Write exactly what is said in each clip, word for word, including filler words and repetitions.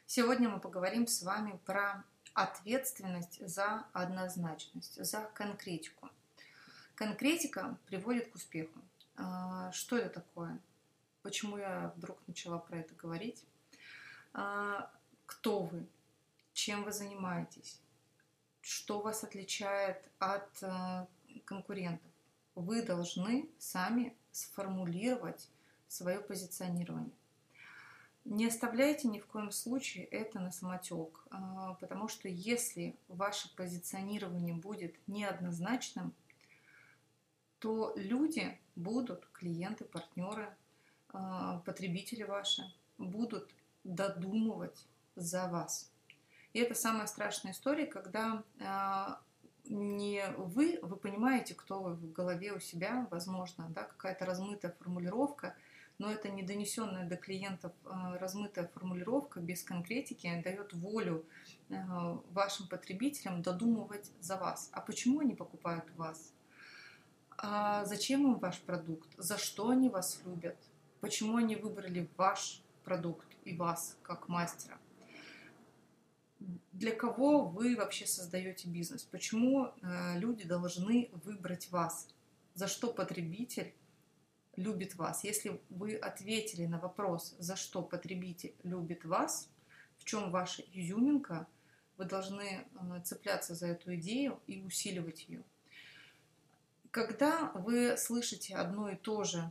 Сегодня мы поговорим с вами про ответственность за однозначность, за конкретику. Конкретика приводит к успеху. А, Что это такое? Почему я вдруг начала про это говорить? А, Кто вы? Чем вы занимаетесь? Что вас отличает от а, конкурентов? Вы должны сами сформулировать свое позиционирование. Не оставляйте ни в коем случае это на самотек, потому что если ваше позиционирование будет неоднозначным, то люди будут, клиенты, партнеры, потребители ваши, будут додумывать за вас. И это самая страшная история, когда не вы, вы понимаете, кто вы в голове у себя, возможно, да, какая-то размытая формулировка, но это не донесенная до клиентов размытая формулировка без конкретики дает волю вашим потребителям додумывать за вас. А почему они покупают у вас? А зачем им ваш продукт? За что они вас любят? Почему они выбрали ваш продукт и вас как мастера? Для кого вы вообще создаете бизнес? Почему люди должны выбрать вас? За что потребитель любит вас? Если вы ответили на вопрос, за что потребитель любит вас, в чем ваша изюминка, вы должны цепляться за эту идею и усиливать ее. Когда вы слышите одно и то же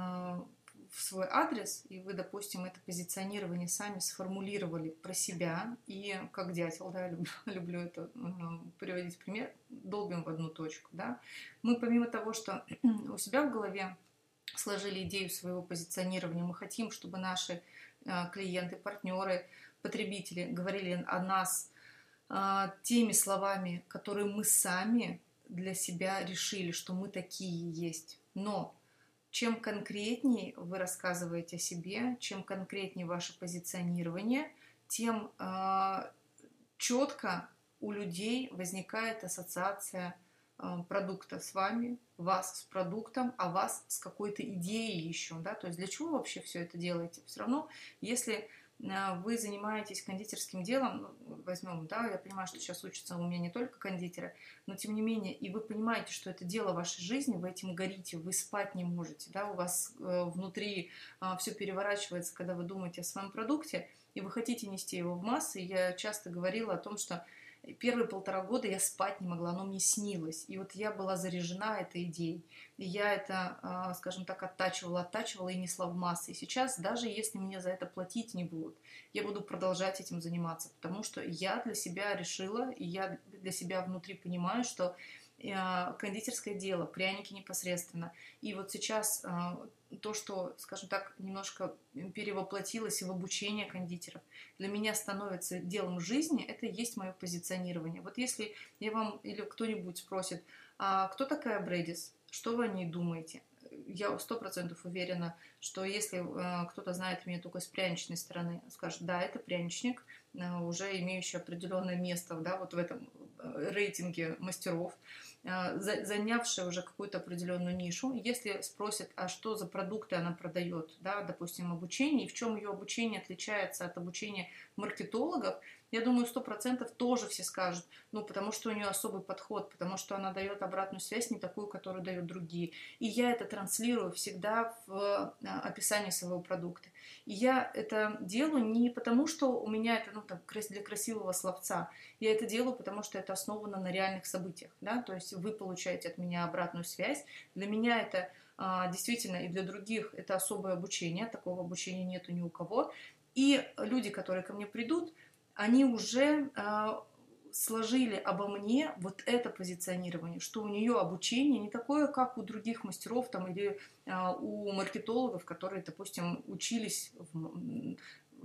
в свой адрес, и вы, допустим, это позиционирование сами сформулировали про себя, и как дятел, да, люблю, люблю это приводить пример, долбим в одну точку, да, мы помимо того, что у себя в голове сложили идею своего позиционирования, мы хотим, чтобы наши клиенты, партнеры, потребители говорили о нас теми словами, которые мы сами для себя решили, что мы такие есть. Но чем конкретнее вы рассказываете о себе, чем конкретнее ваше позиционирование, тем четко у людей возникает ассоциация продукта с вами, вас с продуктом, а вас с какой-то идеей еще, да, то есть для чего вообще все это делаете? Все равно, если вы занимаетесь кондитерским делом, возьмем, да, я понимаю, что сейчас учатся у меня не только кондитеры, но тем не менее, и вы понимаете, что это дело вашей жизни, вы этим горите, вы спать не можете, да, у вас внутри все переворачивается, когда вы думаете о своем продукте, и вы хотите нести его в массы. Я часто говорила о том, что первые полтора года я спать не могла, оно мне снилось. И вот я была заряжена этой идеей. И я это, скажем так, оттачивала, оттачивала и несла в массы. И сейчас, даже если мне за это платить не будут, я буду продолжать этим заниматься. Потому что я для себя решила, и я для себя внутри понимаю, что кондитерское дело, пряники непосредственно. И вот сейчас то, что, скажем так, немножко перевоплотилось в обучение кондитеров, для меня становится делом жизни, это и есть мое позиционирование. Вот если я вам или кто-нибудь спросит, а кто такая Брэдис, что вы о ней думаете? Я сто процентов уверена, что если э, кто-то знает меня только с пряничной стороны, скажет, да, это пряничник, э, уже имеющий определенное место, да, вот в этом рейтинге мастеров, э, за, занявший уже какую-то определенную нишу. Если спросят, а что за продукты она продает, да, допустим, обучение, и в чем ее обучение отличается от обучения маркетологов, я думаю, сто процентов тоже все скажут, ну, потому что у нее особый подход, потому что она дает обратную связь не такую, которую дают другие. И я это транслирую всегда в описании своего продукта. И я это делаю не потому, что у меня это, ну, там, для красивого словца. Я это делаю, потому что это основано на реальных событиях, да, то есть вы получаете от меня обратную связь. Для меня это действительно и для других это особое обучение, такого обучения нету ни у кого. И люди, которые ко мне придут, они уже э, сложили обо мне вот это позиционирование, что у нее обучение не такое, как у других мастеров там, или э, у маркетологов, которые, допустим, учились в, в,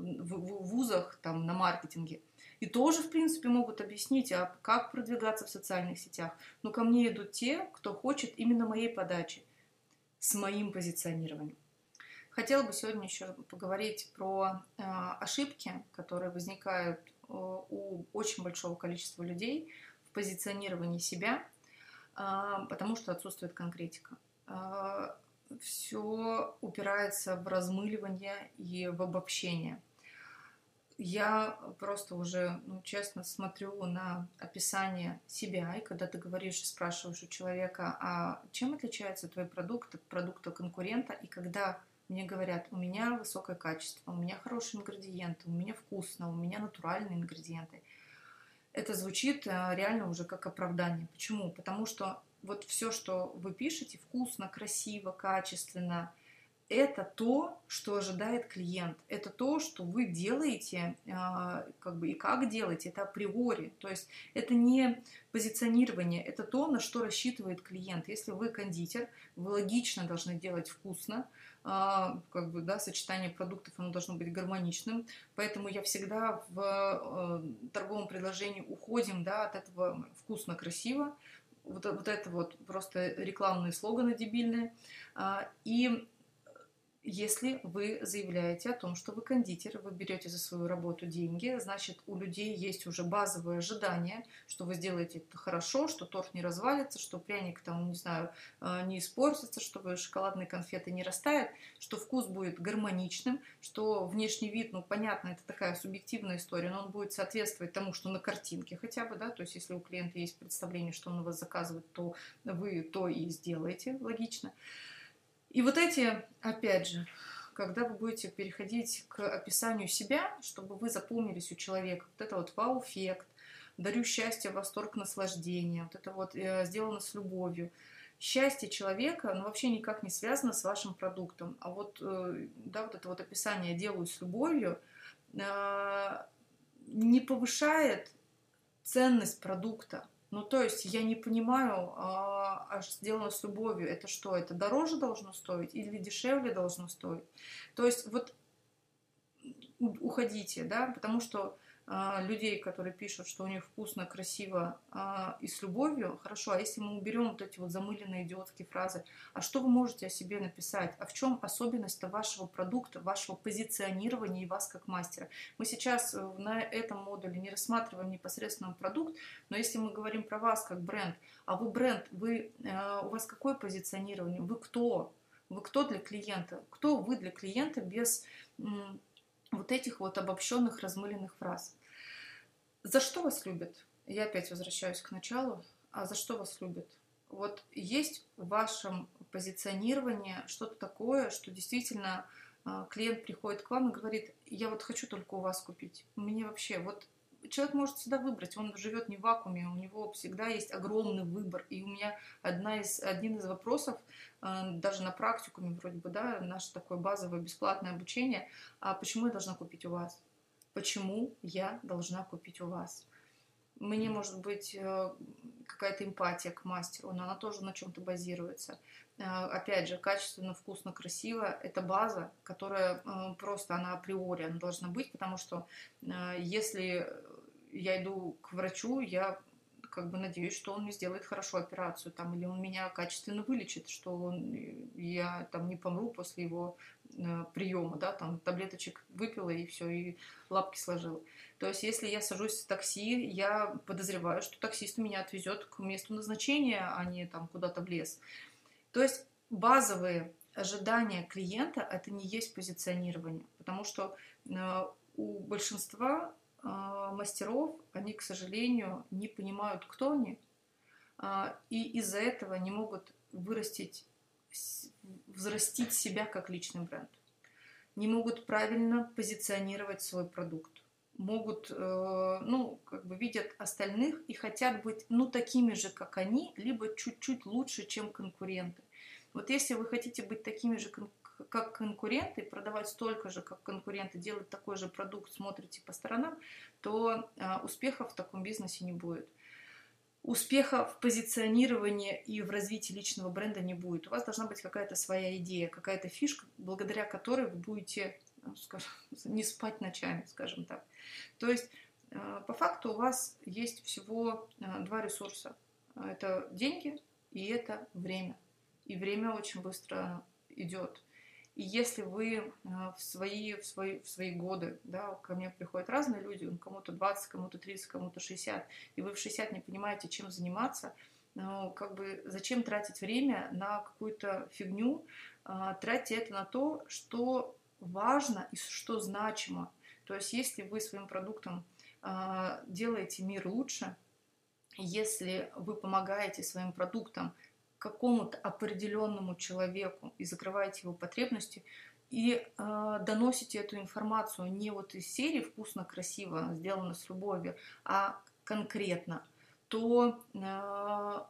в вузах там, на маркетинге. И тоже, в принципе, могут объяснить, а как продвигаться в социальных сетях. Но ко мне идут те, кто хочет именно моей подачи с моим позиционированием. Хотела бы сегодня еще поговорить про э, ошибки, которые возникают э, у очень большого количества людей в позиционировании себя, э, потому что отсутствует конкретика. Э, все упирается в размыливание и в обобщение. Я просто уже, ну, честно смотрю на описание себя, и когда ты говоришь и спрашиваешь у человека, а чем отличается твой продукт от продукта конкурента, и когда мне говорят, у меня высокое качество, у меня хорошие ингредиенты, у меня вкусно, у меня натуральные ингредиенты, это звучит э, реально уже как оправдание. Почему? Потому что вот все, что вы пишете, вкусно, красиво, качественно, это то, что ожидает клиент. Это то, что вы делаете, а, как бы и как делаете, это априори. То есть это не позиционирование, это то, на что рассчитывает клиент. Если вы кондитер, вы логично должны делать вкусно, а, как бы, да, сочетание продуктов, оно должно быть гармоничным. Поэтому я всегда в э, торговом предложении уходим, да, от этого вкусно-красиво. Вот, вот это вот просто рекламные слоганы дебильные. А, и если вы заявляете о том, что вы кондитер, вы берете за свою работу деньги, значит, у людей есть уже базовое ожидание, что вы сделаете это хорошо, что торт не развалится, что пряник там, не знаю, э, не испортится, что шоколадные конфеты не растают, что вкус будет гармоничным, что внешний вид, ну, понятно, это такая субъективная история, но он будет соответствовать тому, что на картинке хотя бы, да, то есть если у клиента есть представление, что он у вас заказывает, то вы то и сделаете, логично. И вот эти, опять же, когда вы будете переходить к описанию себя, чтобы вы запомнились у человека, вот это вот вау-эффект, дарю счастье, восторг, наслаждение, вот это вот э, сделано с любовью. Счастье человека, ну, вообще никак не связано с вашим продуктом. А вот, э, да, вот это вот описание «делаю с любовью» э, не повышает ценность продукта. Ну, то есть я не понимаю, а, а сделано с любовью, это что? Это дороже должно стоить или дешевле должно стоить? То есть вот уходите, да, потому что а, людей, которые пишут, что у них вкусно, красиво а, и с любовью, хорошо, а если мы уберем вот эти вот замыленные идиотские фразы, а что вы можете о себе написать? А в чем особенность вашего продукта, вашего позиционирования и вас как мастера? Мы сейчас на этом модуле не рассматриваем непосредственно продукт, но если мы говорим про вас как бренд, а вы бренд, вы, а, у вас какое позиционирование? Вы кто? Вы кто для клиента? Кто вы для клиента без вот этих вот обобщенных, размыленных фраз? За что вас любят? Я опять возвращаюсь к началу. А за что вас любят? Вот есть в вашем позиционировании что-то такое, что действительно клиент приходит к вам и говорит, я вот хочу только у вас купить. Мне вообще, вот человек может всегда выбрать, он живет не в вакууме, у него всегда есть огромный выбор. И у меня одна из, один из вопросов, даже на практикуме вроде бы, да, наше такое базовое бесплатное обучение, а почему я должна купить у вас? Почему я должна купить у вас? Мне может быть какая-то эмпатия к мастеру, но она тоже на чем-то базируется. Опять же, качественно, вкусно, красиво – это база, которая просто, она априори, она должна быть, потому что если я иду к врачу, я как бы надеюсь, что он мне сделает хорошо операцию, там, или он меня качественно вылечит, что он, я там не помру после его э, приема, да, там таблеточек выпила и все, и лапки сложила. То есть, если я сажусь в такси, я подозреваю, что таксист меня отвезет к месту назначения, а не там куда-то в лес. То есть, базовые ожидания клиента – это не есть позиционирование, потому что э, у большинства мастеров, они, к сожалению, не понимают, кто они, и из-за этого не могут вырастить, взрастить себя как личный бренд. Не могут правильно позиционировать свой продукт. Могут, ну, как бы видят остальных и хотят быть, ну, такими же, как они, либо чуть-чуть лучше, чем конкуренты. Вот если вы хотите быть такими же как конкуренты, продавать столько же, как конкуренты, делать такой же продукт, смотрите по сторонам, то а, успеха в таком бизнесе не будет. Успеха в позиционировании и в развитии личного бренда не будет. У вас должна быть какая-то своя идея, какая-то фишка, благодаря которой вы будете, скажем, не спать ночами, скажем так. То есть, а, по факту у вас есть всего а, два ресурса. Это деньги и это время. И время очень быстро идет. И если вы в свои, в свои, в свои годы, да, ко мне приходят разные люди, кому-то двадцать, кому-то тридцать, кому-то шестьдесят, и вы в шестьдесят не понимаете, чем заниматься, ну, как бы зачем тратить время на какую-то фигню, тратьте это на то, что важно и что значимо. То есть если вы своим продуктом э, делаете мир лучше, если вы помогаете своим продуктам какому-то определенному человеку и закрываете его потребности, и э, доносите эту информацию не вот из серии «вкусно, красиво, сделано с любовью», а конкретно, то э,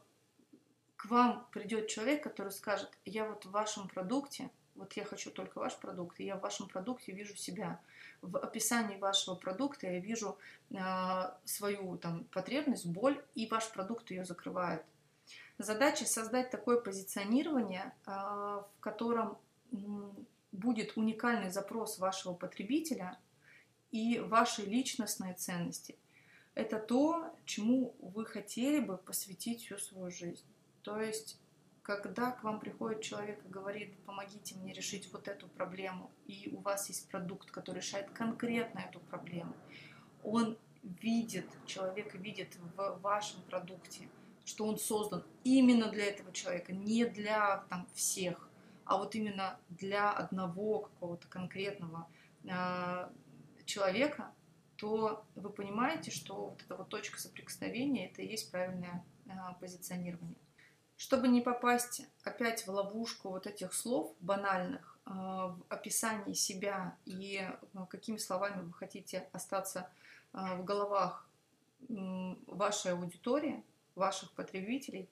к вам придет человек, который скажет: я вот в вашем продукте, вот я хочу только ваш продукт, и я в вашем продукте вижу себя. В описании вашего продукта я вижу э, свою там потребность, боль, и ваш продукт ее закрывает. Задача создать такое позиционирование, э, в котором э, будет уникальный запрос вашего потребителя и ваши личностные ценности. Это то, чему вы хотели бы посвятить всю свою жизнь. То есть, когда к вам приходит человек и говорит: помогите мне решить вот эту проблему, и у вас есть продукт, который решает конкретно эту проблему, он видит, человек видит в вашем продукте, что он создан именно для этого человека, не для там всех, а вот именно для одного какого-то конкретного э, человека, то вы понимаете, что вот эта вот точка соприкосновения — это и есть правильное э, позиционирование. Чтобы не попасть опять в ловушку вот этих слов банальных э, в описании себя и э, какими словами вы хотите остаться э, в головах э, вашей аудитории, ваших потребителей,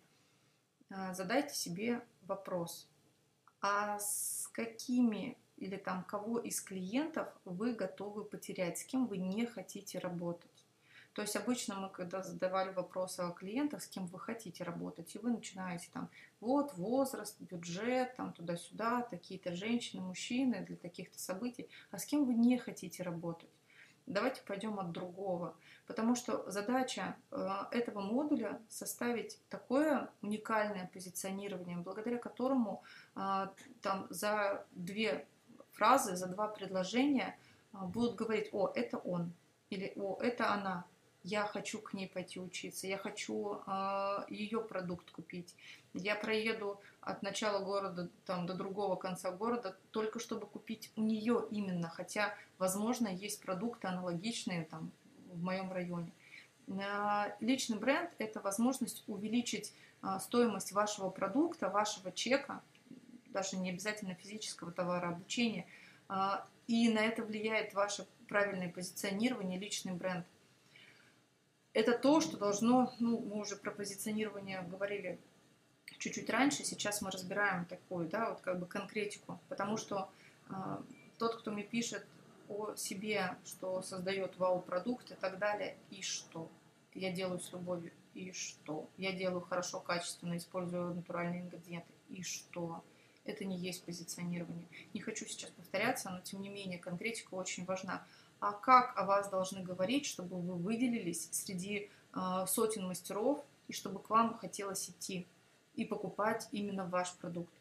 э, задайте себе вопрос: а с какими или там кого из клиентов вы готовы потерять, с кем вы не хотите работать? То есть обычно мы, когда задавали вопросы о клиентах, с кем вы хотите работать, и вы начинаете там: вот возраст, бюджет, там туда-сюда, такие-то женщины, мужчины для таких-то событий, а с кем вы не хотите работать? Давайте пойдем от другого, потому что задача э, этого модуля составить такое уникальное позиционирование, благодаря которому э, там за две фразы, за два предложения э, будут говорить: о, это он, или о, это она. Я хочу к ней пойти учиться, я хочу э, ее продукт купить, я проеду от начала города там, до другого конца города только чтобы купить у нее именно, хотя, возможно, есть продукты аналогичные там, в моем районе. Э, личный бренд – это возможность увеличить э, стоимость вашего продукта, вашего чека, даже не обязательно физического товара, обучения, э, и на это влияет ваше правильное позиционирование, личный бренд. Это то, что должно, ну, мы уже про позиционирование говорили чуть-чуть раньше, сейчас мы разбираем такую, да, вот как бы конкретику, потому что э, тот, кто мне пишет о себе, что создает вау-продукт и так далее, и что? Я делаю с любовью, и что? Я делаю хорошо, качественно, использую натуральные ингредиенты, и что? Это не есть позиционирование. Не хочу сейчас повторяться, но тем не менее конкретика очень важна. А как о вас должны говорить, чтобы вы выделились среди э, сотен мастеров, и чтобы к вам хотелось идти и покупать именно ваш продукт?